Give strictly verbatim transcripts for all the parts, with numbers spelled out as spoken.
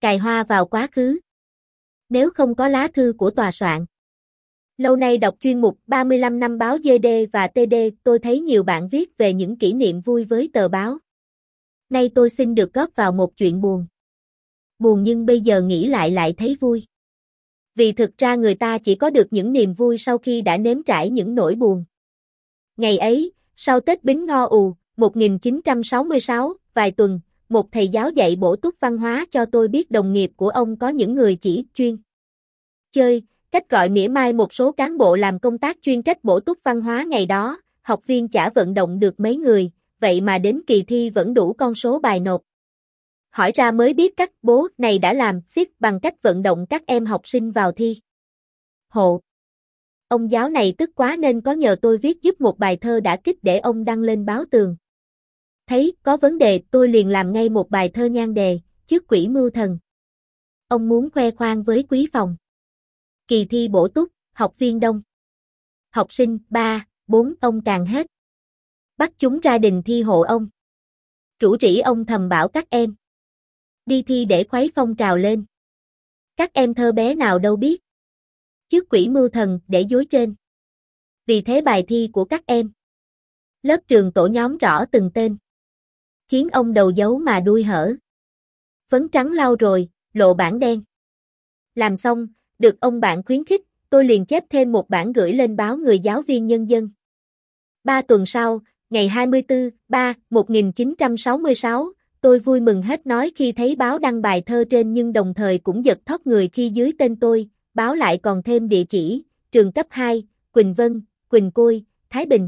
Cài hoa vào quá khứ. Nếu không có lá thư của tòa soạn. Lâu nay đọc chuyên mục ba mươi lăm năm báo giê đê và tê đê, tôi thấy nhiều bạn viết về những kỷ niệm vui với tờ báo. Nay tôi xin được góp vào một chuyện buồn. Buồn nhưng bây giờ nghĩ lại lại thấy vui. Vì thực ra người ta chỉ có được những niềm vui sau khi đã nếm trải những nỗi buồn. Ngày ấy, sau Tết Bính Ngo Ù, một nghìn chín trăm sáu mươi sáu, vài tuần, một thầy giáo dạy bổ túc văn hóa cho tôi biết đồng nghiệp của ông có những người chỉ chuyên chơi, cách gọi mỉa mai một số cán bộ làm công tác chuyên trách bổ túc văn hóa ngày đó, học viên chả vận động được mấy người, vậy mà đến kỳ thi vẫn đủ con số bài nộp. Hỏi ra mới biết các bố này đã làm xiết bằng cách vận động các em học sinh vào thi. Hộ. Ông giáo này tức quá nên có nhờ tôi viết giúp một bài thơ đả kích để ông đăng lên báo tường. Thấy có vấn đề tôi liền làm ngay một bài thơ nhan đề, trước quỷ mưu thần. Ông muốn khoe khoang với quý phòng. Kỳ thi bổ túc, học viên đông. Học sinh ba, bốn ông càng hết. Bắt chúng ra đình thi hộ ông. Rủ rỉ ông thầm bảo các em. Đi thi để khuấy phong trào lên. Các em thơ bé nào đâu biết. Trước quỷ mưu thần để dối trên. Vì thế bài thi của các em. Lớp trường tổ nhóm rõ từng tên. Khiến ông đầu dấu mà đuôi hở. Phấn trắng lau rồi, lộ bảng đen. Làm xong, được ông bạn khuyến khích, tôi liền chép thêm một bản gửi lên báo Người Giáo viên Nhân dân. Ba tuần sau, ngày hai mươi tư tháng ba, một nghìn chín trăm sáu mươi sáu, tôi vui mừng hết nói khi thấy báo đăng bài thơ trên nhưng đồng thời cũng giật thót người khi dưới tên tôi, báo lại còn thêm địa chỉ, trường cấp hai, Quỳnh Vân, Quỳnh Côi, Thái Bình.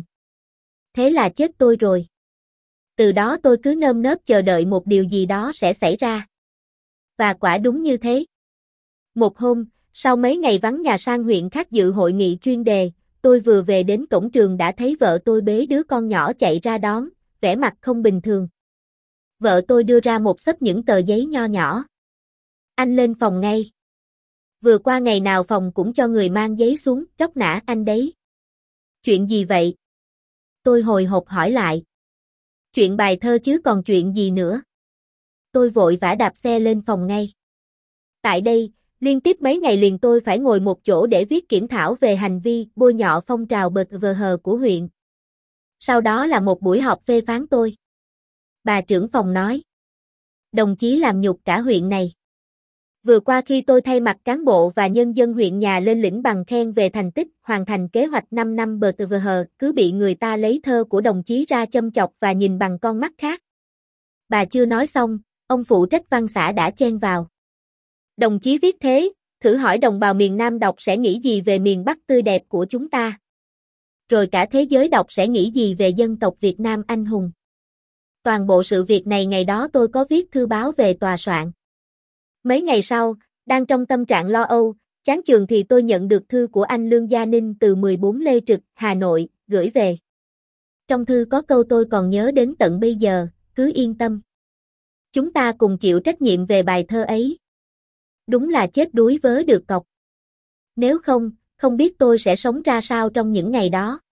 Thế là chết tôi rồi. Từ đó tôi cứ nơm nớp chờ đợi một điều gì đó sẽ xảy ra. Và quả đúng như thế. Một hôm, sau mấy ngày vắng nhà sang huyện khác dự hội nghị chuyên đề, tôi vừa về đến cổng trường đã thấy vợ tôi bế đứa con nhỏ chạy ra đón, vẻ mặt không bình thường. Vợ tôi đưa ra một xấp những tờ giấy nho nhỏ. Anh lên phòng ngay. Vừa qua ngày nào phòng cũng cho người mang giấy xuống, tróc nã anh đấy. Chuyện gì vậy? Tôi hồi hộp hỏi lại. Chuyện bài thơ chứ còn chuyện gì nữa. Tôi vội vã đạp xe lên phòng ngay. Tại đây, liên tiếp mấy ngày liền tôi phải ngồi một chỗ để viết kiểm thảo về hành vi bôi nhọ phong trào bệt vờ hờ của huyện. Sau đó là một buổi họp phê phán tôi. Bà trưởng phòng nói. Đồng chí làm nhục cả huyện này. Vừa qua khi tôi thay mặt cán bộ và nhân dân huyện nhà lên lĩnh bằng khen về thành tích hoàn thành kế hoạch năm năm bệt vờ hờ, cứ bị người ta lấy thơ của đồng chí ra châm chọc và nhìn bằng con mắt khác. Bà chưa nói xong, ông phụ trách văn xã đã chen vào. Đồng chí viết thế, thử hỏi đồng bào miền Nam đọc sẽ nghĩ gì về miền Bắc tươi đẹp của chúng ta? Rồi cả thế giới đọc sẽ nghĩ gì về dân tộc Việt Nam anh hùng? Toàn bộ sự việc này ngày đó tôi có viết thư báo về tòa soạn. Mấy ngày sau, đang trong tâm trạng lo âu, chán chường thì tôi nhận được thư của anh Lương Gia Ninh từ mười bốn Lê Trực, Hà Nội, gửi về. Trong thư có câu tôi còn nhớ đến tận bây giờ, cứ yên tâm. Chúng ta cùng chịu trách nhiệm về bài thơ ấy. Đúng là chết đuối vớ được cọc. Nếu không, không biết tôi sẽ sống ra sao trong những ngày đó.